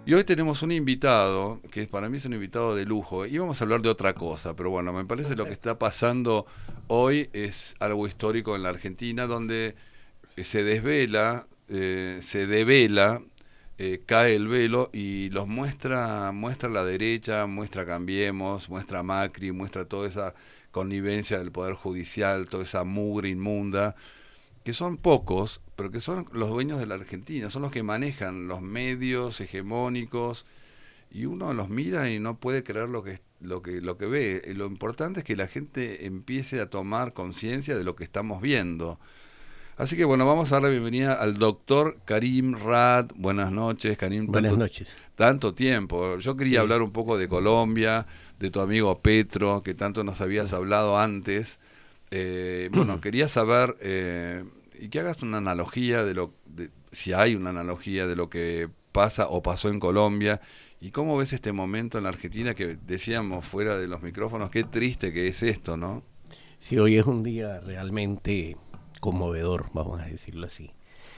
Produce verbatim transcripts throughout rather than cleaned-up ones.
Y hoy tenemos un invitado, que para mí es un invitado de lujo. Íbamos a hablar de otra cosa, pero bueno, me parece lo que está pasando hoy es algo histórico en la Argentina, donde se desvela, eh, se devela, eh, cae el velo y los muestra, muestra la derecha, muestra Cambiemos, muestra Macri, muestra toda esa connivencia del Poder Judicial, toda esa mugre inmunda, que son pocos, pero que son los dueños de la Argentina, son los que manejan los medios hegemónicos, y uno los mira y no puede creer lo que lo que lo que ve. Eh, Lo importante es que la gente empiece a tomar conciencia de lo que estamos viendo. Así que bueno, vamos a dar la bienvenida al doctor Karim Rad. Buenas noches, Karim. Buenas Tanto, noches. tanto tiempo. Yo quería Sí. hablar un poco de Colombia, de tu amigo Petro, que tanto nos habías hablado antes. Eh, bueno, quería saber, eh, y que hagas una analogía de lo, de, si hay una analogía de lo que pasa o pasó en Colombia, y cómo ves este momento en la Argentina que decíamos fuera de los micrófonos, qué triste que es esto, ¿no? Sí, hoy es un día realmente conmovedor, vamos a decirlo así.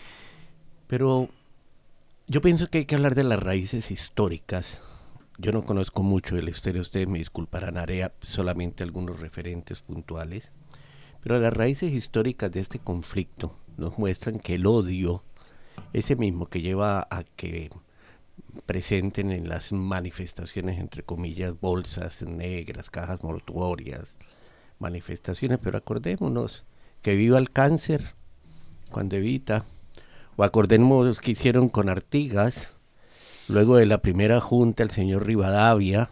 Pero yo pienso que hay que hablar de las raíces históricas. Yo no conozco mucho de la historia, ustedes me disculparán, haré solamente algunos referentes puntuales. Pero las raíces históricas de este conflicto nos muestran que el odio, ese mismo que lleva a que presenten en las manifestaciones, entre comillas, bolsas negras, cajas mortuorias, manifestaciones, pero acordémonos que viva el cáncer cuando evita, o acordémonos que hicieron con Artigas, luego de la primera junta, el señor Rivadavia,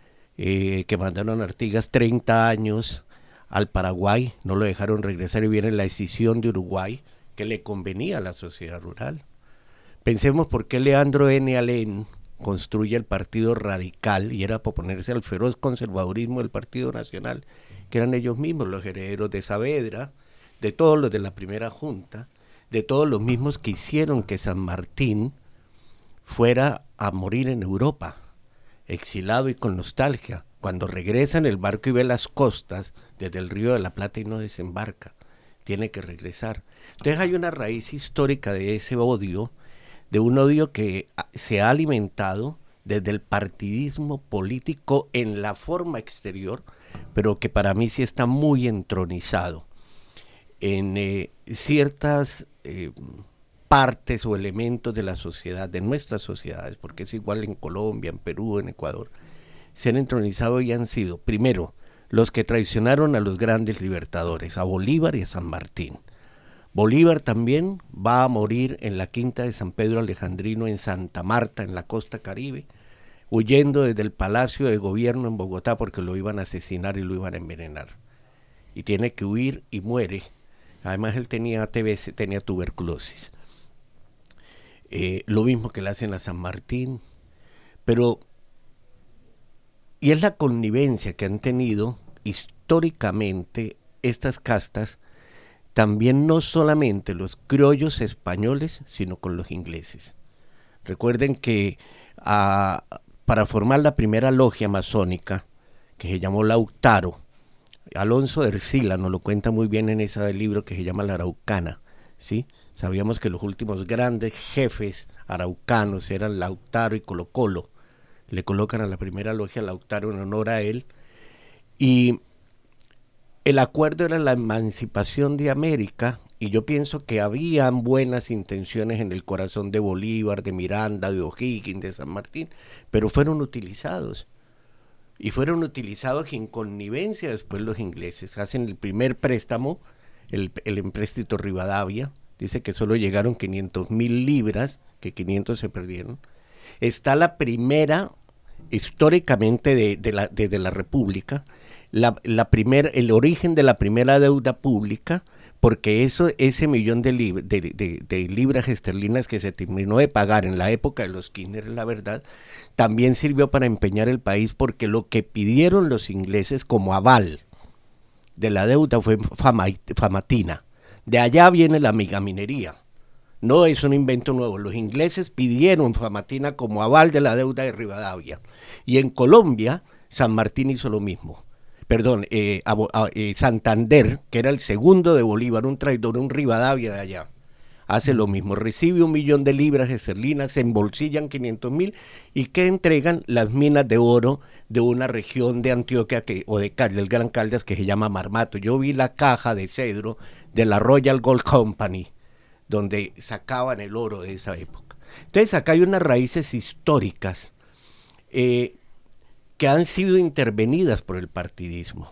eh, que mandaron a Artigas treinta años al Paraguay, no lo dejaron regresar y viene la decisión de Uruguay, que le convenía a la sociedad rural. Pensemos por qué Leandro N. Alem construye el Partido Radical, y era por oponerse al feroz conservadurismo del Partido Nacional, que eran ellos mismos los herederos de Saavedra, de todos los de la primera junta, de todos los mismos que hicieron que San Martín fuera a morir en Europa, exilado y con nostalgia, cuando regresa en el barco y ve las costas desde el Río de la Plata y no desembarca, tiene que regresar. Entonces hay una raíz histórica de ese odio, de un odio que se ha alimentado desde el partidismo político en la forma exterior, pero que para mí sí está muy entronizado en eh, ciertas eh, partes o elementos de la sociedad, de nuestras sociedades, porque es igual en Colombia, en Perú, en Ecuador, se han entronizado y han sido, primero, los que traicionaron a los grandes libertadores, a Bolívar y a San Martín. Bolívar también va a morir en la quinta de San Pedro Alejandrino en Santa Marta, en la costa Caribe, huyendo desde el Palacio de Gobierno en Bogotá porque lo iban a asesinar y lo iban a envenenar. Y tiene que huir y muere. Además él tenía T B C, tenía tuberculosis. Eh, lo mismo que le hacen a San Martín. Pero, y es la connivencia que han tenido históricamente estas castas, también no solamente los criollos españoles, sino con los ingleses. Recuerden que a, para formar la primera logia masónica, que se llamó Lautaro, Alonso de Ercila nos lo cuenta muy bien en ese libro que se llama La Araucana, ¿sí? Sabíamos que los últimos grandes jefes araucanos eran Lautaro y Colo Colo. Le colocan a la primera logia Lautaro en honor a él. Y el acuerdo era la emancipación de América, y yo pienso que habían buenas intenciones en el corazón de Bolívar, de Miranda, de O'Higgins, de San Martín, pero fueron utilizados. Y fueron utilizados en connivencia después los ingleses. Hacen el primer préstamo, el, el empréstito Rivadavia, dice que solo llegaron quinientos mil libras, que quinientos se perdieron. Está la primera, históricamente de, de la, desde la República, la, la primer, el origen de la primera deuda pública, porque eso, ese millón de, lib de, de, de libras esterlinas que se terminó de pagar en la época de los Kirchner, la verdad, también sirvió para empeñar el país, porque lo que pidieron los ingleses como aval de la deuda fue fama, famatina. De allá viene la megaminería. No es un invento nuevo. Los ingleses pidieron famatina como aval de la deuda de Rivadavia. Y en Colombia, San Martín hizo lo mismo. Perdón, eh, a, a, eh, Santander, que era el segundo de Bolívar, un traidor, un Rivadavia de allá. hace lo mismo, recibe un millón de libras esterlinas, se embolsillan quinientos mil y que entregan las minas de oro de una región de Antioquia que, o de del Gran Caldas que se llama Marmato. Yo vi la caja de cedro de la Royal Gold Company, donde sacaban el oro de esa época. Entonces acá hay unas raíces históricas eh, que han sido intervenidas por el partidismo.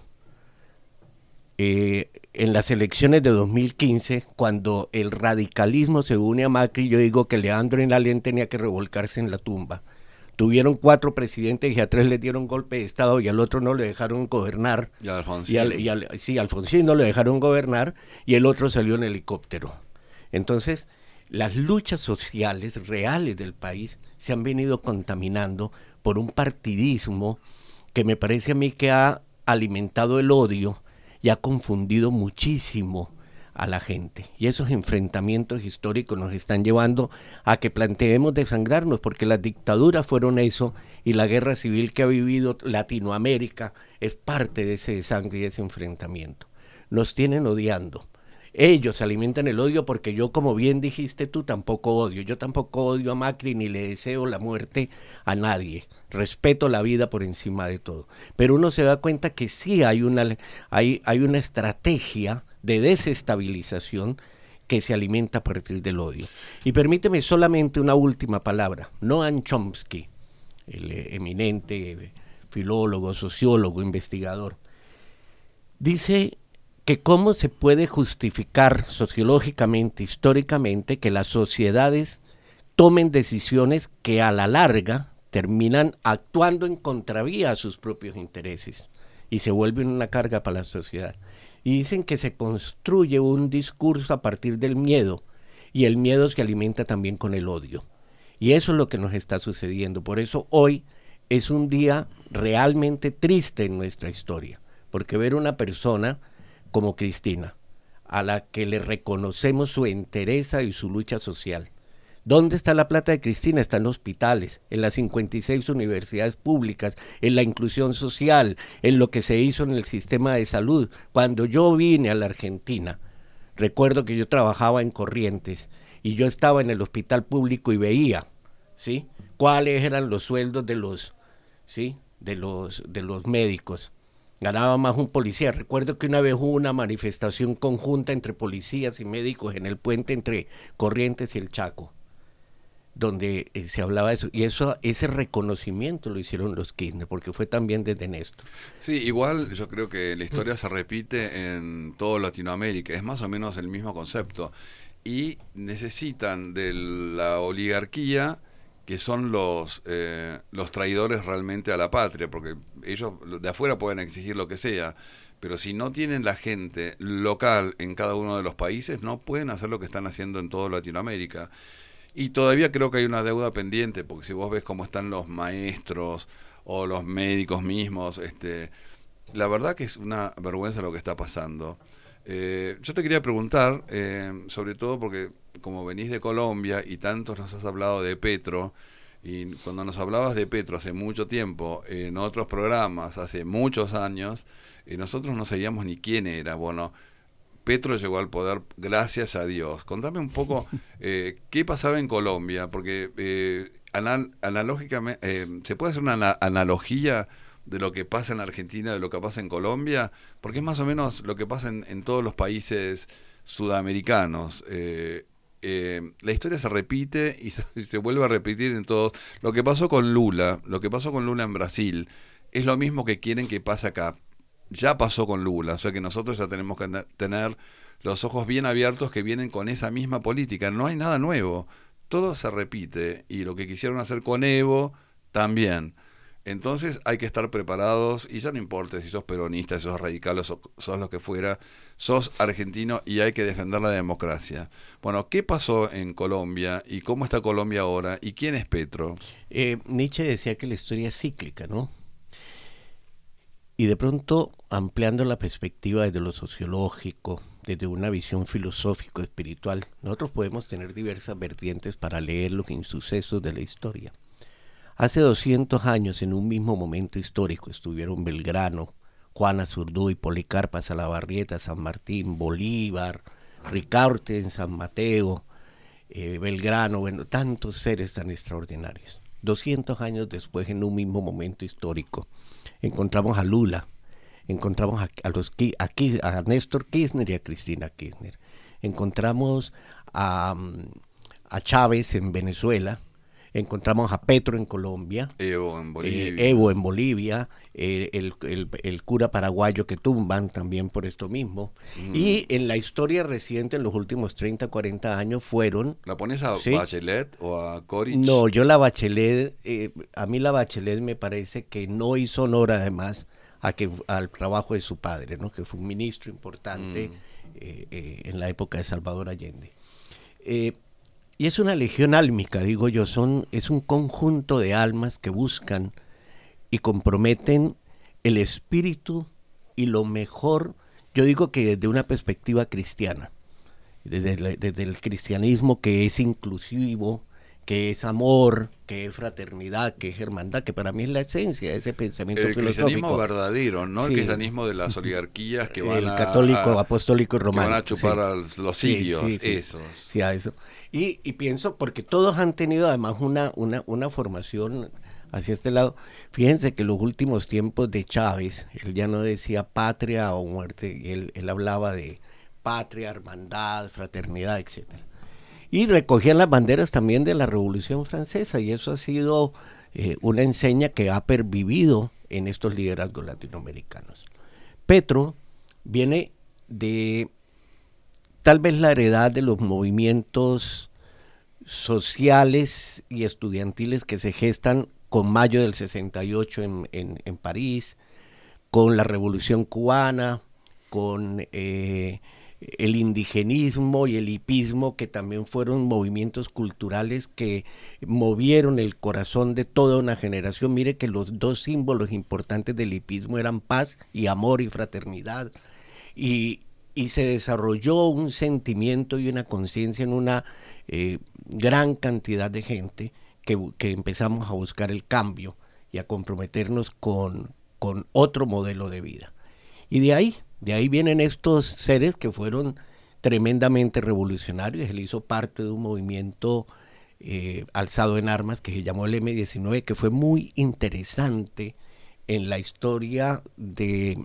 Eh, en las elecciones de dos mil quince, cuando el radicalismo se une a Macri, yo digo que Leandro Enalén tenía que revolcarse en la tumba. Tuvieron cuatro presidentes y a tres les dieron golpe de Estado y al otro no le dejaron gobernar. Y a Alfonsín. Y al, y al, sí, a Alfonsín no le dejaron gobernar y el otro salió en helicóptero. Entonces, las luchas sociales reales del país se han venido contaminando por un partidismo que me parece a mí que ha alimentado el odio y ha confundido muchísimo a la gente. Y esos enfrentamientos históricos nos están llevando a que planteemos desangrarnos, porque las dictaduras fueron eso, y la guerra civil que ha vivido Latinoamérica es parte de ese desangre y ese enfrentamiento. Nos tienen odiando. Ellos alimentan el odio porque yo, como bien dijiste tú, tampoco odio. Yo tampoco odio a Macri ni le deseo la muerte a nadie. Respeto la vida por encima de todo. Pero uno se da cuenta que sí hay una, hay, hay una estrategia de desestabilización que se alimenta a partir del odio. Y permíteme solamente una última palabra. Noam Chomsky, el eminente filólogo, sociólogo, investigador, dice que cómo se puede justificar sociológicamente, históricamente, que las sociedades tomen decisiones que a la larga terminan actuando en contravía a sus propios intereses y se vuelven una carga para la sociedad. Y dicen que se construye un discurso a partir del miedo, y el miedo se alimenta también con el odio. Y eso es lo que nos está sucediendo. Por eso hoy es un día realmente triste en nuestra historia, porque ver una persona como Cristina, a la que le reconocemos su entereza y su lucha social. ¿Dónde está la plata de Cristina? Está en hospitales, en las cincuenta y seis universidades públicas, en la inclusión social, en lo que se hizo en el sistema de salud. Cuando yo vine a la Argentina, recuerdo que yo trabajaba en Corrientes y yo estaba en el hospital público y veía, ¿sí?, cuáles eran los sueldos de los, ¿sí?, de los, de los médicos. Ganaba más un policía. Recuerdo que una vez hubo una manifestación conjunta entre policías y médicos en el puente entre Corrientes y el Chaco, donde eh, se hablaba de eso, y eso, ese reconocimiento lo hicieron los Kirchner, porque fue también desde Néstor. Sí, igual yo creo que la historia se repite en toda Latinoamérica, es más o menos el mismo concepto, y necesitan de la oligarquía, que son los eh, los traidores realmente a la patria, porque ellos de afuera pueden exigir lo que sea, pero si no tienen la gente local en cada uno de los países, no pueden hacer lo que están haciendo en toda Latinoamérica. Y todavía creo que hay una deuda pendiente, porque si vos ves cómo están los maestros o los médicos mismos, este, la verdad que es una vergüenza lo que está pasando. Eh, yo te quería preguntar, eh, sobre todo porque como venís de Colombia y tantos nos has hablado de Petro, y cuando nos hablabas de Petro hace mucho tiempo, en otros programas, hace muchos años, eh, nosotros no sabíamos ni quién era. Bueno, Petro llegó al poder gracias a Dios. Contame un poco eh, qué pasaba en Colombia, porque eh, anal analógicamente, eh, ¿se puede hacer una ana analogía de lo que pasa en Argentina, de lo que pasa en Colombia? Porque es más o menos lo que pasa en, en todos los países sudamericanos. Eh, eh, la historia se repite y se, y se vuelve a repetir en todos. Lo que pasó con Lula, lo que pasó con Lula en Brasil, es lo mismo que quieren que pase acá. Ya pasó con Lula, o sea que nosotros ya tenemos que tener los ojos bien abiertos, que vienen con esa misma política. No hay nada nuevo, todo se repite, y lo que quisieron hacer con Evo también. Entonces hay que estar preparados, y ya no importa si sos peronista, si sos radical, o sos, sos lo que fuera, sos argentino y hay que defender la democracia. Bueno, ¿qué pasó en Colombia y cómo está Colombia ahora y quién es Petro? Eh, Nietzsche decía que la historia es cíclica, ¿no? Y de pronto, ampliando la perspectiva desde lo sociológico, desde una visión filosófico-espiritual, nosotros podemos tener diversas vertientes para leer los insucesos de la historia. Hace doscientos años, en un mismo momento histórico, estuvieron Belgrano, Juan Azurduy, Policarpa Salabarrieta, San Martín, Bolívar, Ricaurte en San Mateo, eh, Belgrano, bueno, tantos seres tan extraordinarios. doscientos años después, en un mismo momento histórico, encontramos a Lula, encontramos a, a, los, a, a Néstor Kirchner y a Cristina Kirchner, encontramos a, a Chávez en Venezuela, encontramos a Petro en Colombia, Evo en Bolivia, eh, Evo en Bolivia, eh, el, el, el cura paraguayo que tumban también por esto mismo. Mm. Y en la historia reciente, en los últimos treinta, cuarenta años, fueron... ¿La pones a ¿sí? Bachelet o a Coric? No, yo la Bachelet, eh, a mí la Bachelet me parece que no hizo honor además a que, al trabajo de su padre, ¿no? Que fue un ministro importante mm. eh, eh, en la época de Salvador Allende. Eh, Y es una legión álmica, digo yo, son, es un conjunto de almas que buscan y comprometen el espíritu y lo mejor, yo digo que desde una perspectiva cristiana, desde, desde el cristianismo que es inclusivo, que es amor, que es fraternidad, que es hermandad, que para mí es la esencia de ese pensamiento el filosófico. El cristianismo verdadero, no sí. El cristianismo de las oligarquías que van el a... El católico, a, apostólico y romano. Que van a chupar sí. a los sirios, sí, sí, sí. esos. Sí, a eso. Y, y pienso, porque todos han tenido además una, una, una formación hacia este lado. Fíjense que los últimos tiempos de Chávez, él ya no decía patria o muerte, él, él hablaba de patria, hermandad, fraternidad, etcétera. Y recogían las banderas también de la Revolución Francesa, y eso ha sido eh, una enseña que ha pervivido en estos liderazgos latinoamericanos. Petro viene de tal vez la heredad de los movimientos sociales y estudiantiles que se gestan con mayo del sesenta y ocho en, en, en París, con la Revolución Cubana, con... Eh, el indigenismo y el hipismo, que también fueron movimientos culturales que movieron el corazón de toda una generación. Mire que los dos símbolos importantes del hipismo eran paz y amor y fraternidad, y, y se desarrolló un sentimiento y una conciencia en una eh, gran cantidad de gente que, que empezamos a buscar el cambio y a comprometernos con, con otro modelo de vida. Y de ahí De ahí vienen estos seres que fueron tremendamente revolucionarios. Él hizo parte de un movimiento eh, alzado en armas que se llamó el eme diecinueve, que fue muy interesante en la historia de,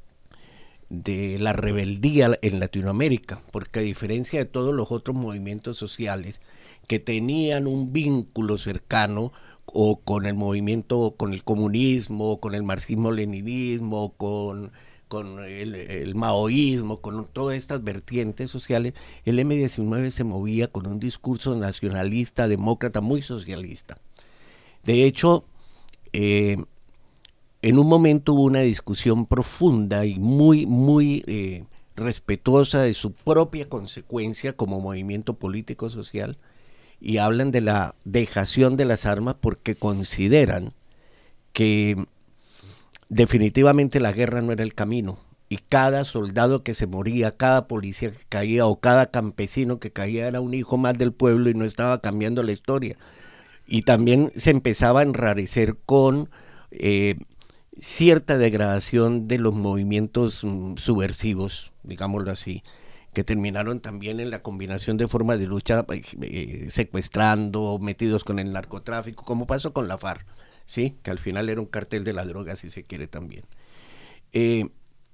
de la rebeldía en Latinoamérica, porque a diferencia de todos los otros movimientos sociales que tenían un vínculo cercano o con el movimiento, con el comunismo, con el marxismo-leninismo, con... con el, el maoísmo, con todas estas vertientes sociales, el eme diecinueve se movía con un discurso nacionalista, demócrata, muy socialista. De hecho, eh, en un momento hubo una discusión profunda y muy, muy eh, respetuosa de su propia consecuencia como movimiento político social, y hablan de la dejación de las armas porque consideran que definitivamente la guerra no era el camino, y cada soldado que se moría, cada policía que caía o cada campesino que caía era un hijo más del pueblo y no estaba cambiando la historia. Y también se empezaba a enrarecer con eh, cierta degradación de los movimientos mm, subversivos, digámoslo así, que terminaron también en la combinación de formas de lucha, eh, secuestrando, metidos con el narcotráfico, como pasó con la FARC. Sí, que al final era un cartel de la droga, si se quiere también. Eh,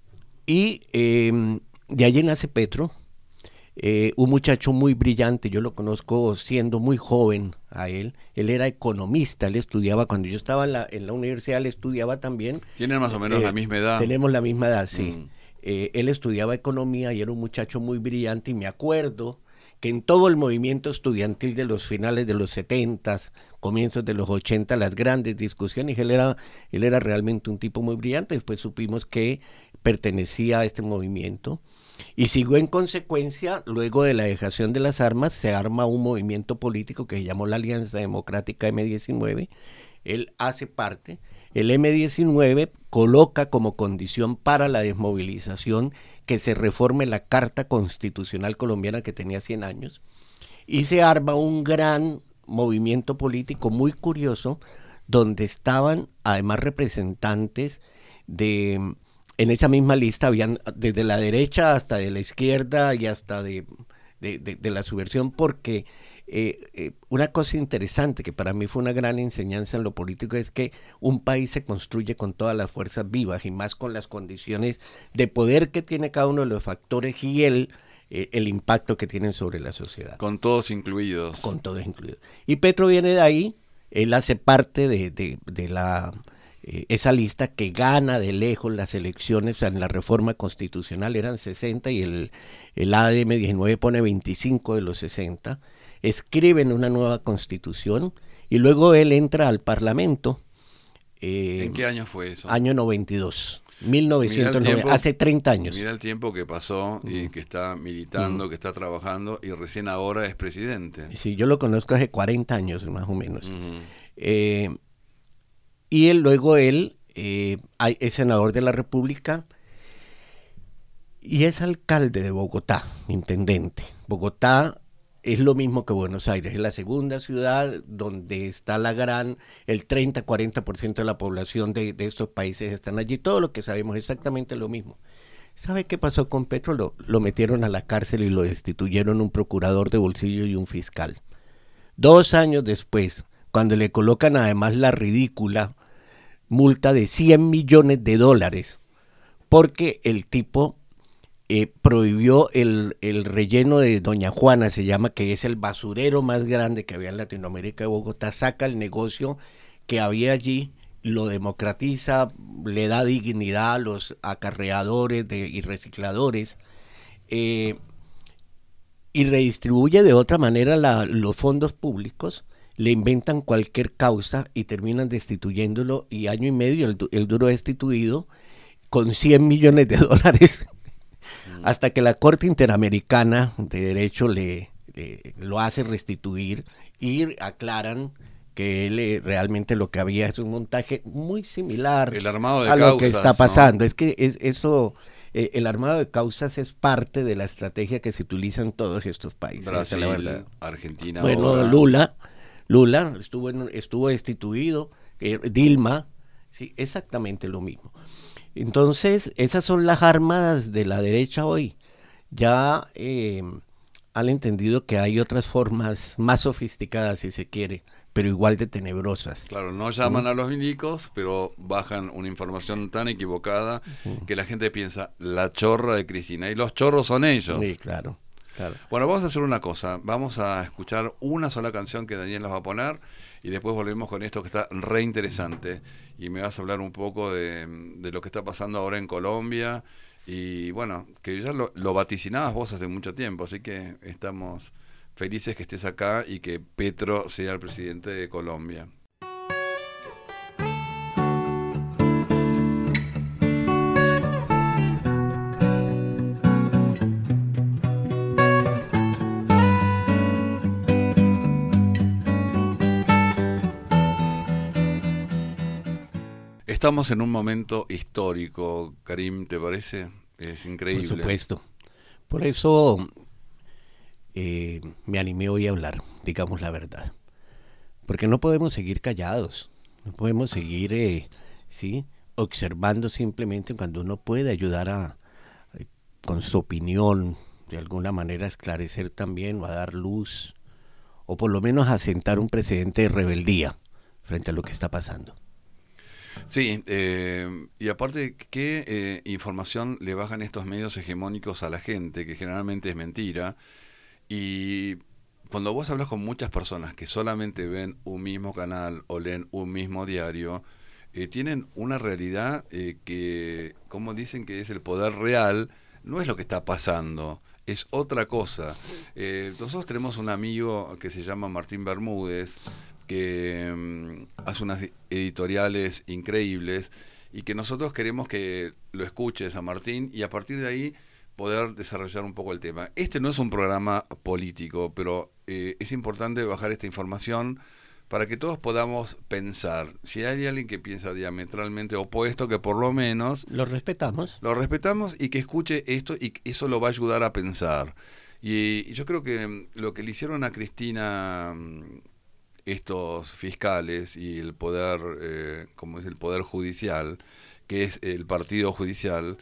y eh, de allí nace Petro, eh, un muchacho muy brillante. Yo lo conozco siendo muy joven a él. Él era economista, él estudiaba, cuando yo estaba en la, en la universidad, él estudiaba también. ¿Tienen más o menos eh, la misma edad? Tenemos la misma edad, sí. Mm. Eh, él estudiaba economía y era un muchacho muy brillante, y me acuerdo que en todo el movimiento estudiantil de los finales de los setentas, comienzos de los ochenta, las grandes discusiones, él era, él era realmente un tipo muy brillante. Después supimos que pertenecía a este movimiento y siguió en consecuencia. Luego de la dejación de las armas se arma un movimiento político que se llamó la Alianza Democrática eme diecinueve. Él hace parte. El eme diecinueve coloca como condición para la desmovilización que se reforme la Carta Constitucional Colombiana, que tenía cien años, y se arma un gran movimiento político muy curioso, donde estaban además representantes de, en esa misma lista habían desde la derecha hasta de la izquierda y hasta de, de, de, de la subversión, porque eh, eh, una cosa interesante que para mí fue una gran enseñanza en lo político es que un país se construye con todas las fuerzas vivas y más con las condiciones de poder que tiene cada uno de los factores y el, eh, el impacto que tienen sobre la sociedad. Con todos incluidos. Con todos incluidos. Y Petro viene de ahí, él hace parte de, de, de la... Eh, esa lista que gana de lejos las elecciones, o sea, en la reforma constitucional eran sesenta y el, el A D M diecinueve pone veinticinco de los sesenta, escriben una nueva constitución y luego él entra al Parlamento. Eh, ¿En qué año fue eso? Año noventa y dos, mil novecientos noventa, hace treinta años. Mira el tiempo que pasó y Mm. que está militando, Mm. que está trabajando y recién ahora es presidente. Sí, yo lo conozco hace cuarenta años más o menos. Uh-huh. Eh, y él, luego él eh, es senador de la República y es alcalde de Bogotá, intendente. Bogotá es lo mismo que Buenos Aires, es la segunda ciudad donde está la gran, el treinta a cuarenta por ciento de la población de, de estos países están allí, todo lo que sabemos exactamente lo mismo. ¿Sabe qué pasó con Petro? Lo, lo metieron a la cárcel y lo destituyeron un procurador de bolsillo y un fiscal. Dos años después, cuando le colocan además la ridícula multa de cien millones de dólares, porque el tipo eh, prohibió el, el relleno de Doña Juana, se llama, que es el basurero más grande que había en Latinoamérica de Bogotá, saca el negocio que había allí, lo democratiza, le da dignidad a los acarreadores de, y recicladores, eh, y redistribuye de otra manera la, los fondos públicos, le inventan cualquier causa y terminan destituyéndolo y año y medio el, el duro destituido con cien millones de dólares mm. hasta que la Corte Interamericana de Derecho le, le lo hace restituir y aclaran que él eh, realmente lo que había es un montaje muy similar el armado de a causas, lo que está pasando. ¿No? Es que es, eso, eh, el armado de causas es parte de la estrategia que se utiliza en todos estos países. Brasil, la verdad. Argentina. Bueno, ahora. Lula, Lula estuvo, en, estuvo destituido, eh, Dilma, sí, exactamente lo mismo. Entonces, esas son las armas de la derecha hoy. Ya eh, han entendido que hay otras formas más sofisticadas, si se quiere, pero igual de tenebrosas. Claro, no llaman ¿Mm? a los milicos, pero bajan una información tan equivocada ¿Mm? que la gente piensa, la chorra de Cristina, y los chorros son ellos. Sí, claro, claro. Bueno, vamos a hacer una cosa, vamos a escuchar una sola canción que Daniel nos va a poner, y después volvemos con esto que está re interesante, y me vas a hablar un poco de, de lo que está pasando ahora en Colombia, y bueno, que ya lo, lo vaticinabas vos hace mucho tiempo, así que estamos felices que estés acá y que Petro sea el presidente de Colombia. Estamos en un momento histórico, Karim, ¿te parece? Es increíble. Por supuesto. Por eso eh, me animé hoy a hablar, digamos la verdad. Porque no podemos seguir callados, no podemos seguir eh, ¿sí? observando simplemente cuando uno puede ayudar a, eh, con su opinión, de alguna manera esclarecer también o a dar luz, o por lo menos a sentar un precedente de rebeldía frente a lo que está pasando. Sí, eh, y aparte, ¿qué eh, información le bajan estos medios hegemónicos a la gente? Que generalmente es mentira. Y cuando vos hablas con muchas personas que solamente ven un mismo canal o leen un mismo diario, eh, tienen una realidad eh, que, como dicen que es el poder real, no es lo que está pasando, es otra cosa. Eh, nosotros tenemos un amigo que se llama Martín Bermúdez, que um, hace unas editoriales increíbles y que nosotros queremos que lo escuches a Martín y a partir de ahí poder desarrollar un poco el tema. Este no es un programa político, pero eh, es importante bajar esta información para que todos podamos pensar. Si hay alguien que piensa diametralmente opuesto, que por lo menos lo respetamos. Lo respetamos y que escuche esto y eso lo va a ayudar a pensar. Y, y yo creo que lo que le hicieron a Cristina estos fiscales y el poder, eh, como es el poder judicial, que es el partido judicial,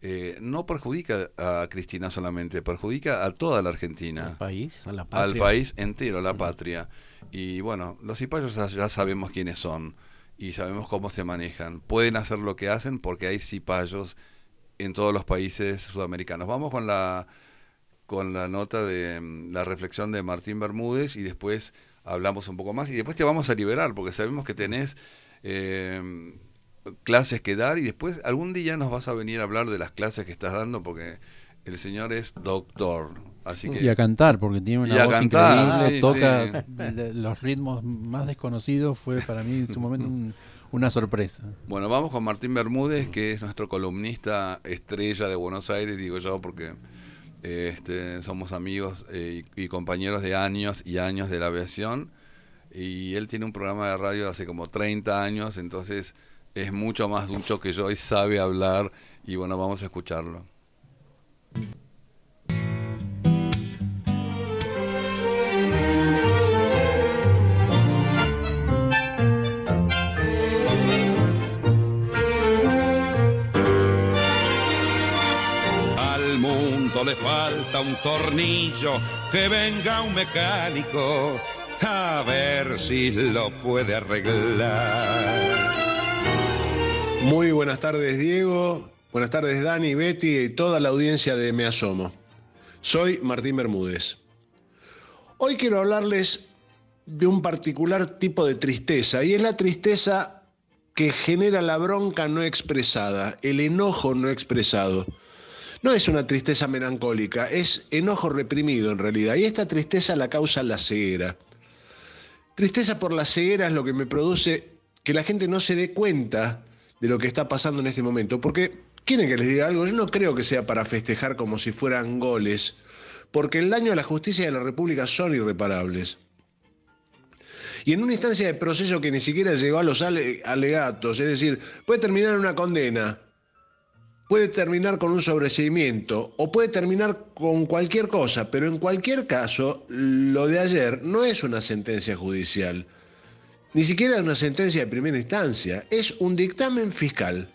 eh, no perjudica a Cristina solamente, perjudica a toda la Argentina. Al país, a la patria. Al país entero, a la patria. Y bueno, los cipayos ya sabemos quiénes son y sabemos cómo se manejan. Pueden hacer lo que hacen porque hay cipayos en todos los países sudamericanos. Vamos con la con la nota de la reflexión de Martín Bermúdez y después hablamos un poco más y después te vamos a liberar porque sabemos que tenés eh, clases que dar y después algún día nos vas a venir a hablar de las clases que estás dando porque el señor es doctor. Así que, y a cantar, porque tiene una y a voz cantar, increíble, sí, toca sí. de- los ritmos más desconocidos, fue para mí en su momento un- una sorpresa. Bueno, vamos con Martín Bermúdez, que es nuestro columnista estrella de Buenos Aires, digo yo, porque eh, este, somos amigos eh, y, y compañeros de años y años de la aviación, y él tiene un programa de radio hace como treinta años, entonces es mucho más ducho que yo y sabe hablar, y bueno, vamos a escucharlo. Le falta un tornillo, que venga un mecánico a ver si lo puede arreglar. Muy buenas tardes, Diego. Buenas tardes, Dani, Betty y toda la audiencia de Me Asomo. Soy Martín Bermúdez. Hoy quiero hablarles de un particular tipo de tristeza, y es la tristeza que genera la bronca no expresada, el enojo no expresado. No es una tristeza melancólica, es enojo reprimido en realidad, y esta tristeza la causa la ceguera. Tristeza por la ceguera es lo que me produce que la gente no se dé cuenta de lo que está pasando en este momento, porque quieren que les diga algo, yo no creo que sea para festejar como si fueran goles, porque el daño a la justicia de la República son irreparables. Y en una instancia de proceso que ni siquiera llegó a los ale- alegatos, es decir, puede terminar en una condena, puede terminar con un sobreseimiento o puede terminar con cualquier cosa, pero en cualquier caso, lo de ayer no es una sentencia judicial, ni siquiera una sentencia de primera instancia, es un dictamen fiscal.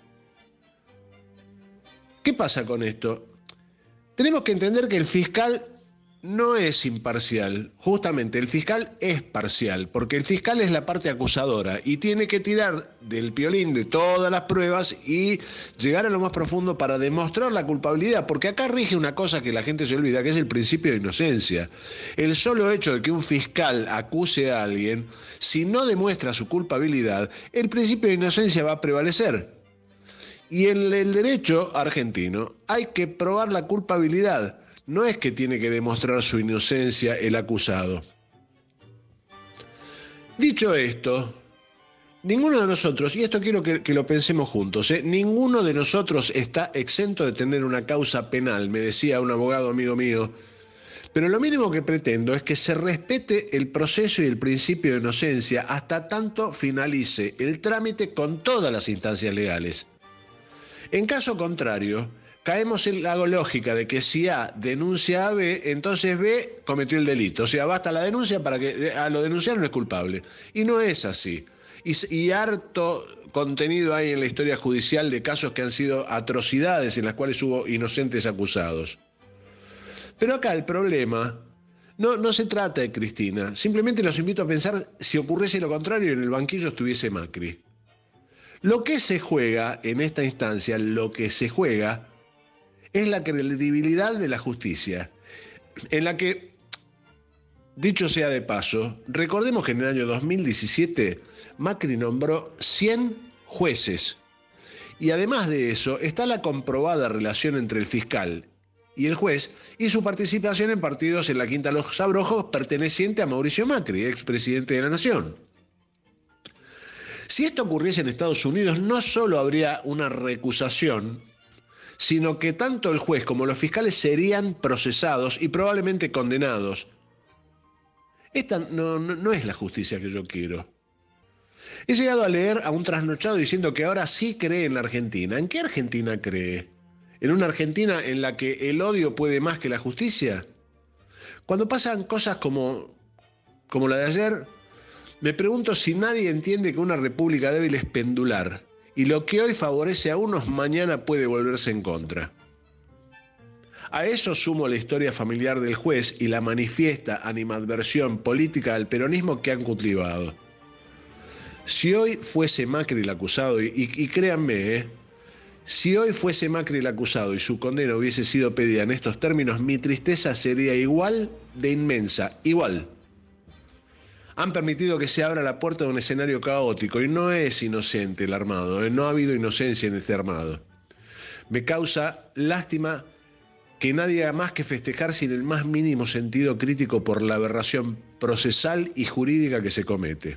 ¿Qué pasa con esto? Tenemos que entender que el fiscal no es imparcial, justamente el fiscal es parcial, porque el fiscal es la parte acusadora y tiene que tirar del piolín de todas las pruebas y llegar a lo más profundo para demostrar la culpabilidad, porque acá rige una cosa que la gente se olvida, que es el principio de inocencia. El solo hecho de que un fiscal acuse a alguien, si no demuestra su culpabilidad, el principio de inocencia va a prevalecer. Y en el derecho argentino hay que probar la culpabilidad. No es que tiene que demostrar su inocencia el acusado. Dicho esto, ninguno de nosotros, y esto quiero que, que lo pensemos juntos, ¿eh? ninguno de nosotros está exento de tener una causa penal, me decía un abogado amigo mío, pero lo mínimo que pretendo es que se respete el proceso y el principio de inocencia hasta tanto finalice el trámite con todas las instancias legales. En caso contrario, caemos en la lógica de que si A denuncia a B, entonces B cometió el delito. O sea, basta la denuncia para que a lo denunciar no es culpable. Y no es así. Y, y harto contenido hay en la historia judicial de casos que han sido atrocidades en las cuales hubo inocentes acusados. Pero acá el problema no, no se trata de Cristina. Simplemente los invito a pensar si ocurriese lo contrario y en el banquillo estuviese Macri. Lo que se juega en esta instancia, lo que se juega es la credibilidad de la justicia, en la que, dicho sea de paso, recordemos que en el año dos mil diecisiete Macri nombró cien jueces. Y además de eso, está la comprobada relación entre el fiscal y el juez y su participación en partidos en la Quinta Los Abrojos perteneciente a Mauricio Macri, expresidente de la Nación. Si esto ocurriese en Estados Unidos, no solo habría una recusación, sino que tanto el juez como los fiscales serían procesados y probablemente condenados. Esta no, no, no es la justicia que yo quiero. He llegado a leer a un trasnochado diciendo que ahora sí cree en la Argentina. ¿En qué Argentina cree? ¿En una Argentina en la que el odio puede más que la justicia? Cuando pasan cosas como, como la de ayer, me pregunto si nadie entiende que una república débil es pendular Y lo que hoy favorece a unos, mañana puede volverse en contra. A eso sumo la historia familiar del juez y la manifiesta animadversión política al peronismo que han cultivado. Si hoy fuese Macri el acusado, y, y, y créanme, ¿eh? si hoy fuese Macri el acusado y su condena hubiese sido pedida en estos términos, mi tristeza sería igual de inmensa, igual. Han permitido que se abra la puerta de un escenario caótico y no es inocente el armado, ¿eh? no ha habido inocencia en este armado. Me causa lástima que nadie haga más que festejar sin el más mínimo sentido crítico por la aberración procesal y jurídica que se comete.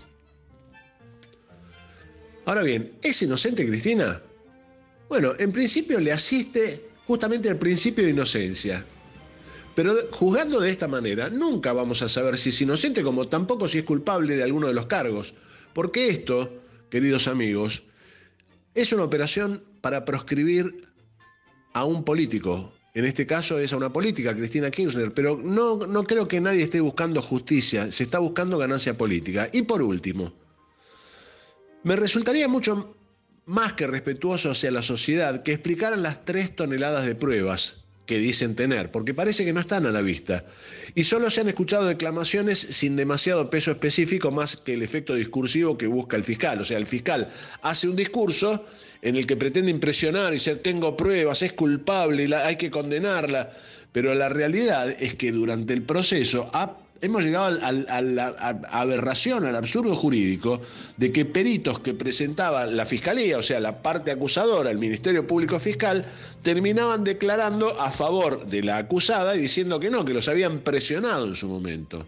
Ahora bien, ¿es inocente Cristina? Bueno, en principio le asiste justamente el principio de inocencia. Pero juzgando de esta manera, nunca vamos a saber si es inocente como tampoco si es culpable de alguno de los cargos. Porque esto, queridos amigos, es una operación para proscribir a un político. En este caso es a una política, Cristina Kirchner, pero no, no creo que nadie esté buscando justicia, se está buscando ganancia política. Y por último, me resultaría mucho más que respetuoso hacia la sociedad que explicaran las tres toneladas de pruebas que dicen tener, porque parece que no están a la vista. Y solo se han escuchado declamaciones sin demasiado peso específico más que el efecto discursivo que busca el fiscal. O sea, el fiscal hace un discurso en el que pretende impresionar y decir, tengo pruebas, es culpable y la, hay que condenarla. Pero la realidad es que durante el proceso ha, hemos llegado al, al, a la a, aberración, al absurdo jurídico de que peritos que presentaba la Fiscalía, o sea, la parte acusadora, el Ministerio Público Fiscal, terminaban declarando a favor de la acusada y diciendo que no, que los habían presionado en su momento.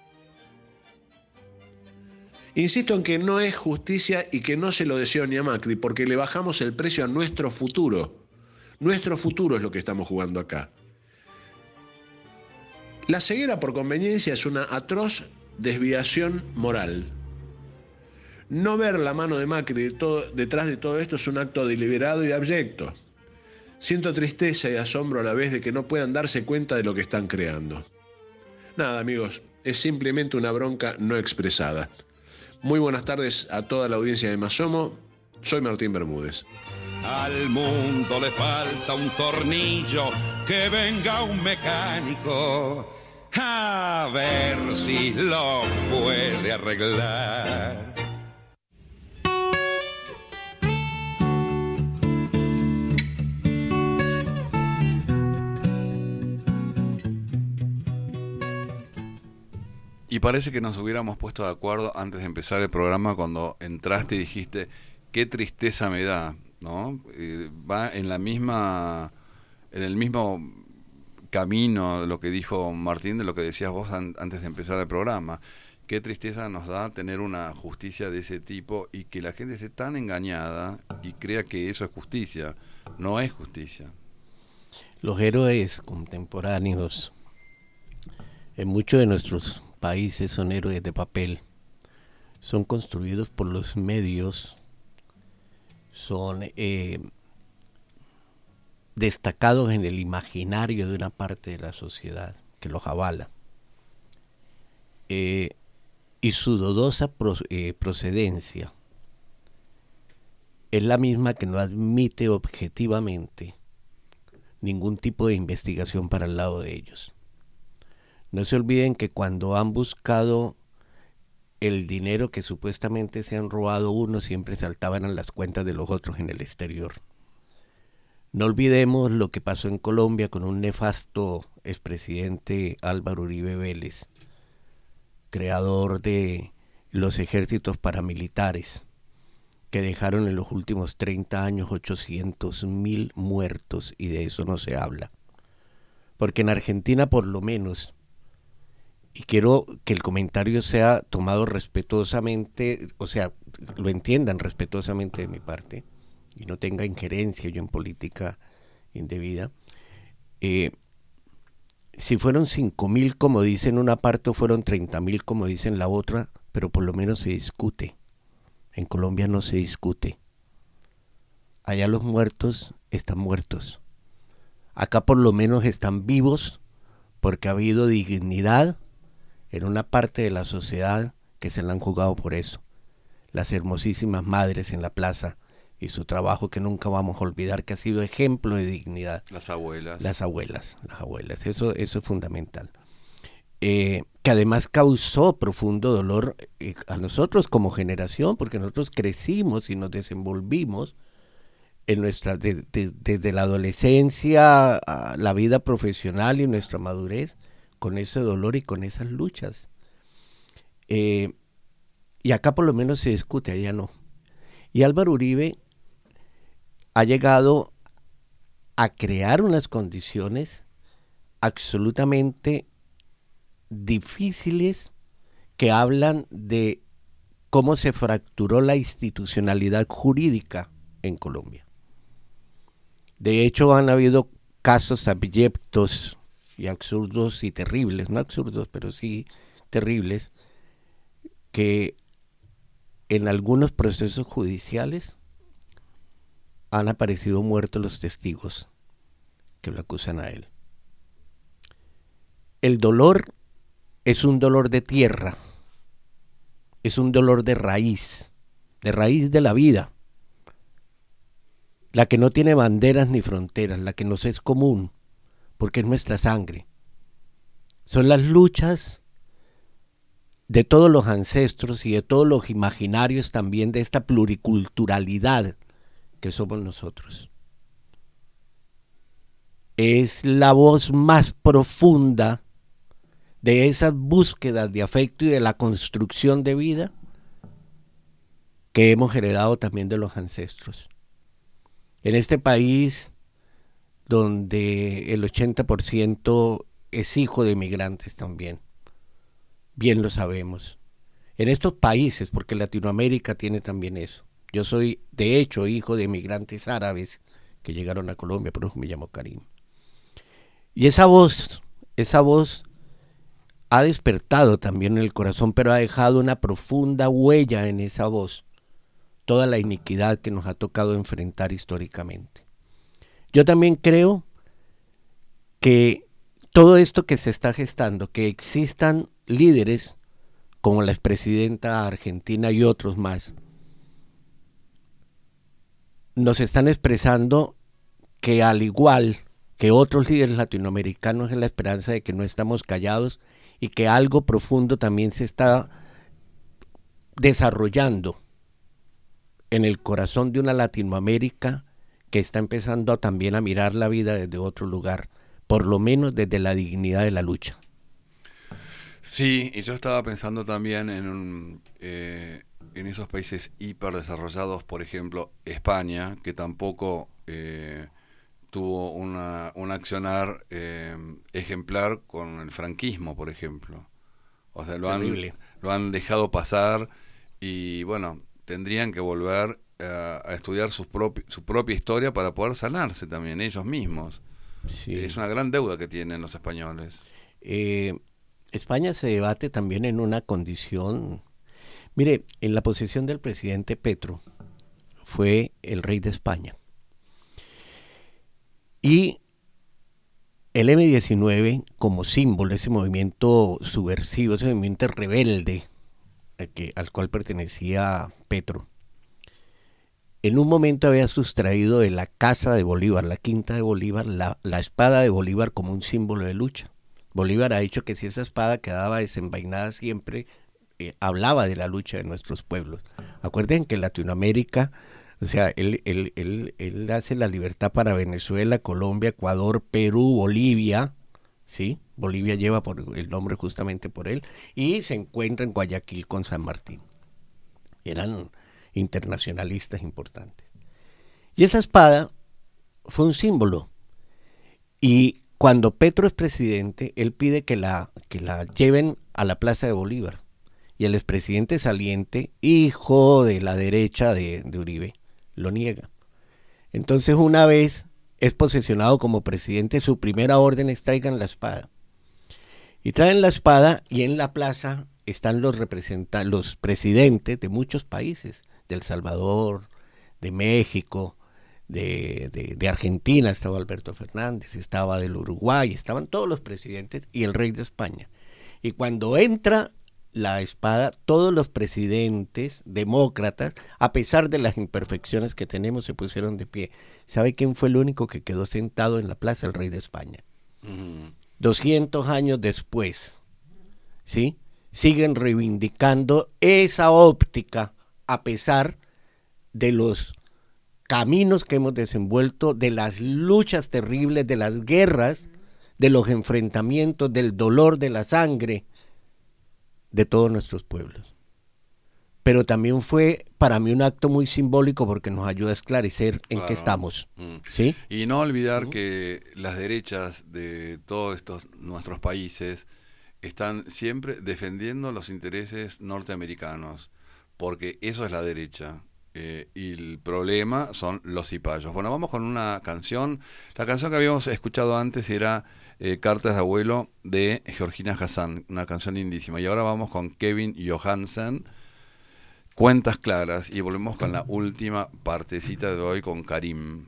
Insisto en que no es justicia y que no se lo deseo ni a Macri, porque le bajamos el precio a nuestro futuro. Nuestro futuro es lo que estamos jugando acá. La ceguera por conveniencia es una atroz desviación moral. No ver la mano de Macri de todo, detrás de todo esto es un acto deliberado y abyecto. Siento tristeza y asombro a la vez de que no puedan darse cuenta de lo que están creando. Nada, amigos, es simplemente una bronca no expresada. Muy buenas tardes a toda la audiencia de Masomo. Soy Martín Bermúdez. Al mundo le falta un tornillo, que venga un mecánico a ver si lo puede arreglar. Y parece que nos hubiéramos puesto de acuerdo antes de empezar el programa cuando entraste y dijiste, qué tristeza me da, ¿no? Eh, va en la misma, en el mismo camino de lo que dijo Martín, de lo que decías vos an- antes de empezar el programa. Qué tristeza nos da tener una justicia de ese tipo y que la gente esté tan engañada y crea que eso es justicia. No es justicia. Los héroes contemporáneos en muchos de nuestros países son héroes de papel. Son construidos por los medios, son eh, destacados en el imaginario de una parte de la sociedad que los avala. Eh, y su dudosa pro, eh, procedencia es la misma que no admite objetivamente ningún tipo de investigación para el lado de ellos. No se olviden que cuando han buscado el dinero que supuestamente se han robado unos, siempre saltaban a las cuentas de los otros en el exterior. No olvidemos lo que pasó en Colombia con un nefasto expresidente Álvaro Uribe Vélez, creador de los ejércitos paramilitares, que dejaron en los últimos treinta años ochocientos mil muertos, y de eso no se habla. Porque en Argentina, por lo menos, y quiero que el comentario sea tomado respetuosamente, o sea, lo entiendan respetuosamente de mi parte, y no tenga injerencia yo en política indebida. Eh, si fueron cinco mil como dicen una parte o fueron treinta mil como dicen la otra, pero por lo menos se discute. En Colombia no se discute. Allá los muertos están muertos. Acá por lo menos están vivos porque ha habido dignidad en una parte de la sociedad que se la han jugado por eso. Las hermosísimas madres en la plaza y su trabajo que nunca vamos a olvidar, que ha sido ejemplo de dignidad. Las abuelas. Las abuelas, las abuelas, eso, eso es fundamental. Eh, que además causó profundo dolor eh, a nosotros como generación, porque nosotros crecimos y nos desenvolvimos en nuestra, de, de, desde la adolescencia a la vida profesional y nuestra madurez, con ese dolor y con esas luchas. Eh, y acá por lo menos se discute, allá no. Y Álvaro Uribe ha llegado a crear unas condiciones absolutamente difíciles que hablan de cómo se fracturó la institucionalidad jurídica en Colombia. De hecho, han habido casos abyectos y absurdos y terribles, no absurdos, pero sí terribles, que en algunos procesos judiciales han aparecido muertos los testigos que lo acusan a él. El dolor es un dolor de tierra, es un dolor de raíz, de raíz de la vida, la que no tiene banderas ni fronteras, la que nos es común, porque es nuestra sangre. Son las luchas de todos los ancestros y de todos los imaginarios también de esta pluriculturalidad que somos nosotros. Es la voz más profunda de esas búsquedas de afecto y de la construcción de vida que hemos heredado también de los ancestros. En este país donde el ochenta por ciento es hijo de migrantes también, bien lo sabemos. En estos países, porque Latinoamérica tiene también eso. Yo soy, de hecho, hijo de migrantes árabes que llegaron a Colombia, por eso me llamo Karim. Y esa voz, esa voz ha despertado también en el corazón, pero ha dejado una profunda huella en esa voz, toda la iniquidad que nos ha tocado enfrentar históricamente. Yo también creo que todo esto que se está gestando, que existan líderes como la expresidenta argentina y otros más, nos están expresando que al igual que otros líderes latinoamericanos, es la esperanza de que no estamos callados y que algo profundo también se está desarrollando en el corazón de una Latinoamérica que está empezando a, también a mirar la vida desde otro lugar, por lo menos desde la dignidad de la lucha. Sí, y yo estaba pensando también en, un, eh, en esos países hiperdesarrollados, por ejemplo, España, que tampoco eh, tuvo una, un accionar eh, ejemplar con el franquismo, por ejemplo. O sea, lo han, lo han dejado pasar y, bueno, tendrían que volver a, a estudiar sus propi, su propia historia para poder sanarse también ellos mismos. Sí. Es una gran deuda que tienen los españoles. Eh, España se debate también en una condición... Mire, en la posesión del presidente Petro fue el rey de España. Y el eme diecinueve, como símbolo, ese movimiento subversivo, ese movimiento rebelde al, que, al cual pertenecía Petro, en un momento había sustraído de la casa de Bolívar, la quinta de Bolívar, la, la espada de Bolívar como un símbolo de lucha. Bolívar ha dicho que si esa espada quedaba desenvainada siempre, eh, hablaba de la lucha de nuestros pueblos. Acuerden que en Latinoamérica, o sea, él, él, él, él hace la libertad para Venezuela, Colombia, Ecuador, Perú, Bolivia, ¿sí? Bolivia lleva por el nombre justamente por él, y se encuentra en Guayaquil con San Martín. Eran internacionalistas importantes. Y esa espada fue un símbolo. Y cuando Petro es presidente, él pide que la, que la lleven a la Plaza de Bolívar. Y el expresidente saliente, hijo de la derecha de, de Uribe, lo niega. Entonces, una vez es posesionado como presidente, su primera orden es traigan la espada. Y traen la espada y en la plaza están los representantes, los presidentes de muchos países, de El Salvador, de México, de, de, de Argentina, estaba Alberto Fernández, estaba del Uruguay, estaban todos los presidentes y el rey de España. Y cuando entra la espada, todos los presidentes demócratas, a pesar de las imperfecciones que tenemos, se pusieron de pie. ¿Sabe quién fue el único que quedó sentado en la plaza? El rey de España. Uh-huh. doscientos años después, ¿sí? Siguen reivindicando esa óptica a pesar de los caminos que hemos desenvuelto, de las luchas terribles, de las guerras, de los enfrentamientos, del dolor, de la sangre de todos nuestros pueblos. Pero también fue para mí un acto muy simbólico porque nos ayuda a esclarecer en claro. qué estamos. Mm. ¿Sí? Y no olvidar uh-huh. que las derechas de todos estos nuestros países están siempre defendiendo los intereses norteamericanos, porque eso es la derecha. Eh, y el problema son los cipayos. Bueno, vamos con una canción. La canción que habíamos escuchado antes era eh, Cartas de Abuelo de Georgina Hassan, una canción lindísima. Y ahora vamos con Kevin Johansen, Cuentas Claras, y volvemos con la última partecita de hoy con Karim.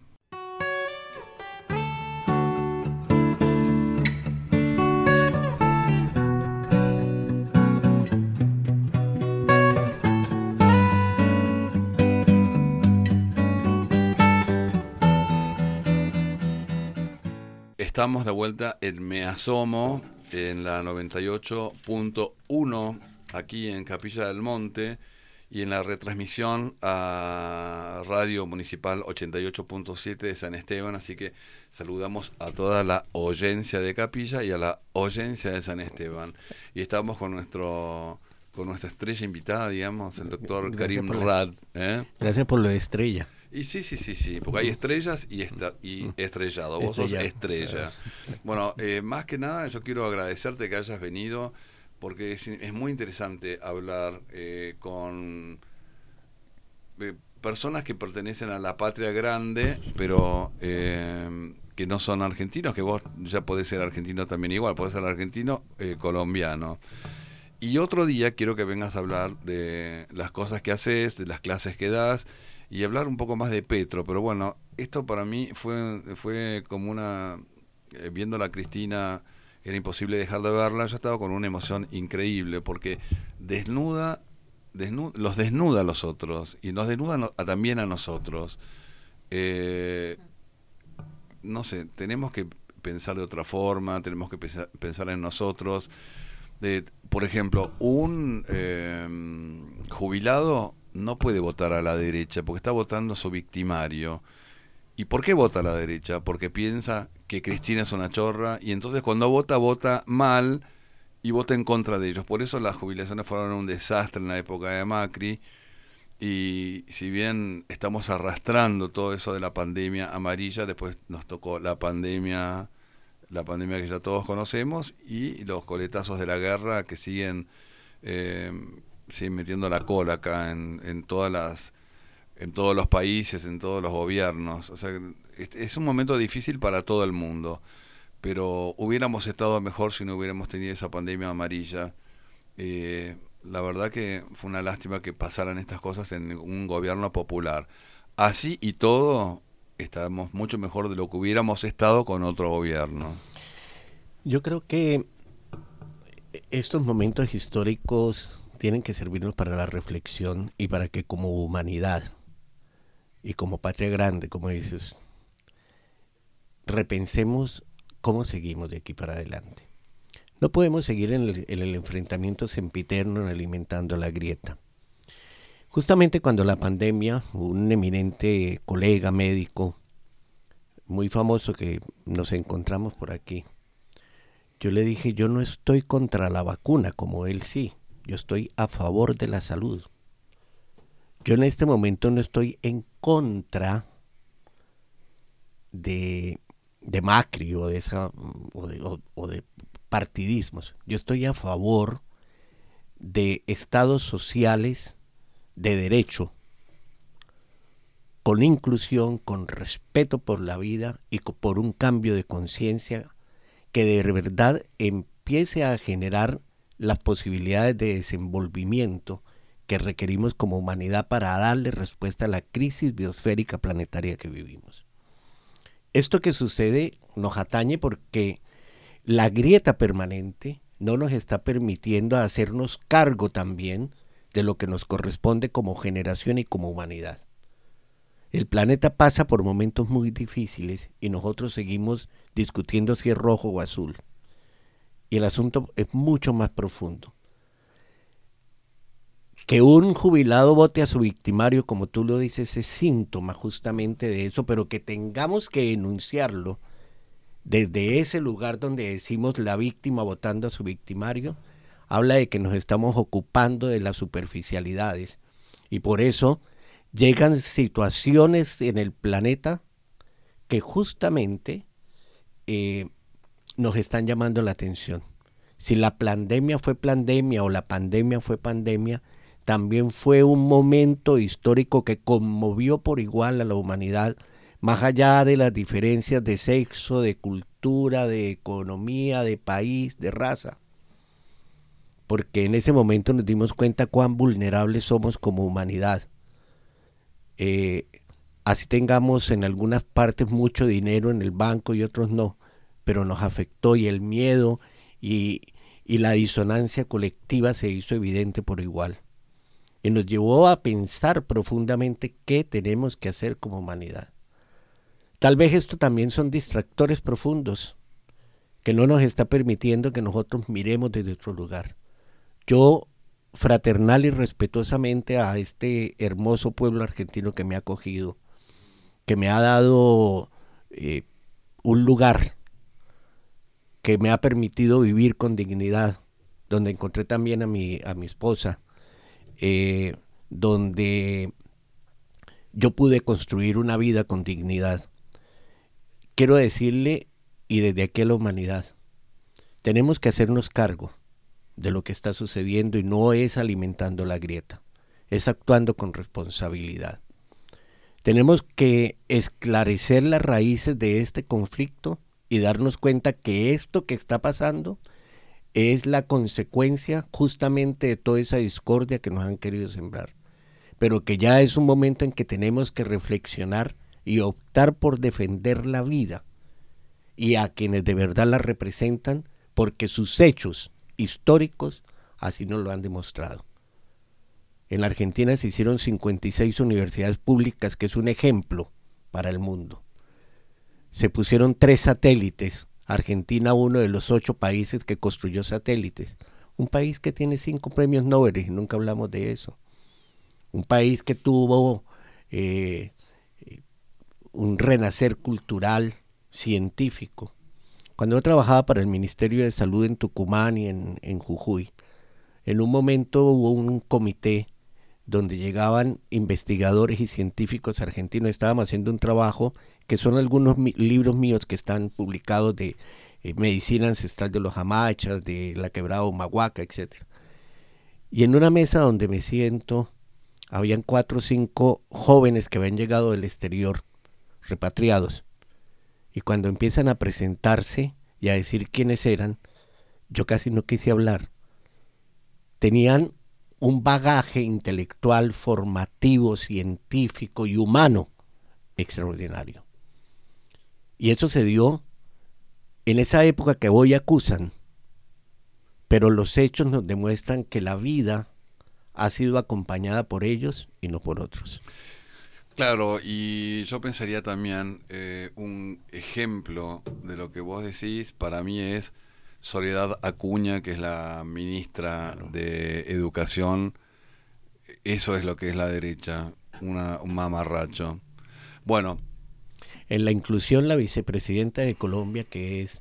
Estamos de vuelta en Me Asomo, en la noventa y ocho punto uno, aquí en Capilla del Monte, y en la retransmisión a Radio Municipal ochenta y ocho punto siete de San Esteban, así que saludamos a toda la oyencia de Capilla y a la oyencia de San Esteban. Y estamos con nuestro con nuestra estrella invitada, digamos, el doctor Karim Rad. ¿eh? Gracias por lo de estrella. Y sí, sí, sí, sí, porque hay estrellas y, esta, y estrellado. Vos Estrellado. sos estrella. Bueno, eh, más que nada yo quiero agradecerte que hayas venido, porque es, es muy interesante hablar eh, con eh, personas que pertenecen a la patria grande, pero eh, que no son argentinos, que vos ya podés ser argentino también igual, podés ser argentino eh, colombiano. Y otro día quiero que vengas a hablar de las cosas que haces, de las clases que das, y hablar un poco más de Petro. Pero bueno, esto para mí fue fue como una... Eh, viendo a Cristina, era imposible dejar de verla. Yo estaba con una emoción increíble, porque desnuda, desnuda los desnuda a los otros, y nos desnuda no, a, también a nosotros. Eh, no sé, tenemos que pensar de otra forma, tenemos que pensar, pensar en nosotros. De, por ejemplo, un eh, jubilado no puede votar a la derecha porque está votando a su victimario. ¿Y por qué vota a la derecha? Porque piensa que Cristina es una chorra, y entonces cuando vota, vota mal y vota en contra de ellos. Por eso las jubilaciones fueron un desastre en la época de Macri, y si bien estamos arrastrando todo eso de la pandemia amarilla, después nos tocó la pandemia, la pandemia que ya todos conocemos, y los coletazos de la guerra que siguen... Eh, sí, metiendo la cola acá en, en todas las en todos los países, en todos los gobiernos. O sea, es, es un momento difícil para todo el mundo, pero hubiéramos estado mejor si no hubiéramos tenido esa pandemia amarilla. Eh, la verdad que fue una lástima que pasaran estas cosas en un gobierno popular. Así y todo, estamos mucho mejor de lo que hubiéramos estado con otro gobierno. Yo creo que estos momentos históricos tienen que servirnos para la reflexión y para que como humanidad y como patria grande, como dices, repensemos cómo seguimos de aquí para adelante. No podemos seguir en el, en el enfrentamiento sempiterno, alimentando la grieta. Justamente cuando la pandemia, un eminente colega médico, muy famoso que nos encontramos por aquí, yo le dije, yo no estoy contra la vacuna, como él sí. Yo estoy a favor de la salud. Yo en este momento no estoy en contra de, de Macri o de, esa, o, de, o, o de partidismos. Yo estoy a favor de estados sociales de derecho, con inclusión, con respeto por la vida y por un cambio de conciencia que de verdad empiece a generar las posibilidades de desenvolvimiento que requerimos como humanidad para darle respuesta a la crisis biosférica planetaria que vivimos. Esto que sucede nos atañe porque la grieta permanente no nos está permitiendo hacernos cargo también de lo que nos corresponde como generación y como humanidad. El planeta pasa por momentos muy difíciles y nosotros seguimos discutiendo si es rojo o azul. Y el asunto es mucho más profundo. Que un jubilado vote a su victimario, como tú lo dices, es síntoma justamente de eso, pero que tengamos que enunciarlo desde ese lugar donde decimos la víctima votando a su victimario, habla de que nos estamos ocupando de las superficialidades. Y por eso llegan situaciones en el planeta que justamente eh, nos están llamando la atención. Si la pandemia fue pandemia o la pandemia fue pandemia, también fue un momento histórico que conmovió por igual a la humanidad, más allá de las diferencias de sexo, de cultura, de economía, de país, de raza. Porque en ese momento nos dimos cuenta cuán vulnerables somos como humanidad. Eh, así tengamos en algunas partes mucho dinero en el banco y otros no, pero nos afectó y el miedo y, y la disonancia colectiva se hizo evidente por igual. Y nos llevó a pensar profundamente qué tenemos que hacer como humanidad. Tal vez esto también son distractores profundos que no nos está permitiendo que nosotros miremos desde otro lugar. Yo, fraternal y respetuosamente a este hermoso pueblo argentino que me ha acogido, que me ha dado eh, un lugar, que me ha permitido vivir con dignidad, donde encontré también a mi, a mi esposa, eh, donde yo pude construir una vida con dignidad. Quiero decirle, y desde aquí a la humanidad, tenemos que hacernos cargo de lo que está sucediendo y no es alimentando la grieta, es actuando con responsabilidad. Tenemos que esclarecer las raíces de este conflicto y darnos cuenta que esto que está pasando es la consecuencia justamente de toda esa discordia que nos han querido sembrar, pero que ya es un momento en que tenemos que reflexionar y optar por defender la vida y a quienes de verdad la representan, porque sus hechos históricos así nos lo han demostrado. En la Argentina se hicieron cincuenta y seis universidades públicas, que es un ejemplo para el mundo. Se pusieron tres satélites. Argentina, uno de los ocho países que construyó satélites. Un país que tiene cinco premios Nobel, y nunca hablamos de eso. Un país que tuvo eh, un renacer cultural, científico. Cuando yo trabajaba para el Ministerio de Salud en Tucumán y en, en Jujuy, en un momento hubo un comité donde llegaban investigadores y científicos argentinos. Estábamos haciendo un trabajo que son algunos mi, libros míos que están publicados de eh, medicina ancestral de los Amachas, de la quebrada Humahuaca, etcétera. Y en una mesa donde me siento, habían cuatro o cinco jóvenes que habían llegado del exterior, repatriados. Y cuando empiezan a presentarse y a decir quiénes eran, yo casi no quise hablar. Tenían un bagaje intelectual, formativo, científico y humano extraordinario. Y eso se dio en esa época que hoy acusan, pero los hechos nos demuestran que la vida ha sido acompañada por ellos y no por otros. Claro, y yo pensaría también, eh, un ejemplo de lo que vos decís, para mí es Soledad Acuña, que es la ministra claro. de Educación. Eso es lo que es la derecha, una, un mamarracho. Bueno. En la inclusión, la vicepresidenta de Colombia, que es,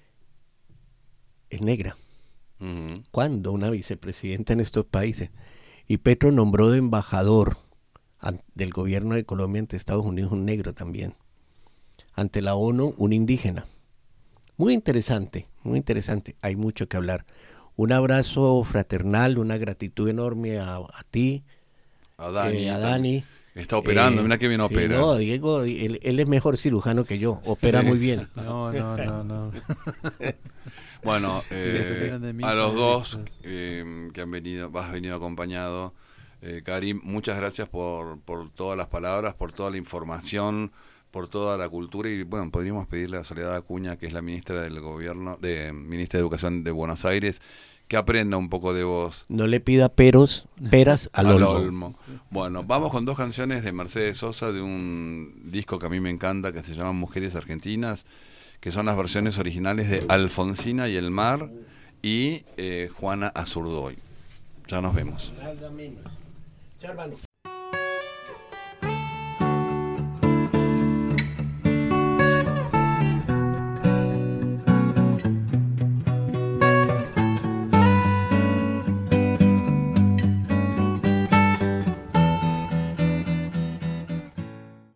es negra. Uh-huh. ¿Cuándo una vicepresidenta en estos países? Y Petro nombró de embajador del gobierno de Colombia ante Estados Unidos un negro también. Ante la ONU, un indígena. Muy interesante, muy interesante. Hay mucho que hablar. Un abrazo fraternal, una gratitud enorme a, a ti, a Dani. Eh, a Dani. Está operando, eh, mira que bien sí, opera. No, Diego, él, él es mejor cirujano que yo, opera sí. muy bien. No, no, no, no. Bueno, sí, eh, de mí, a los dos eh, que han venido, has venido acompañado, eh, Karim, muchas gracias por, por todas las palabras, por toda la información, por toda la cultura y bueno, podríamos pedirle a Soledad Acuña, que es la ministra del gobierno, de ministra de Educación de Buenos Aires, que aprenda un poco de vos. No le pida peros, peras al, Al olmo. olmo. Bueno, vamos con dos canciones de Mercedes Sosa de un disco que a mí me encanta que se llama Mujeres Argentinas, que son las versiones originales de Alfonsina y el Mar y eh, Juana Azurduy. Ya nos vemos. Nada menos. Chao, hermano.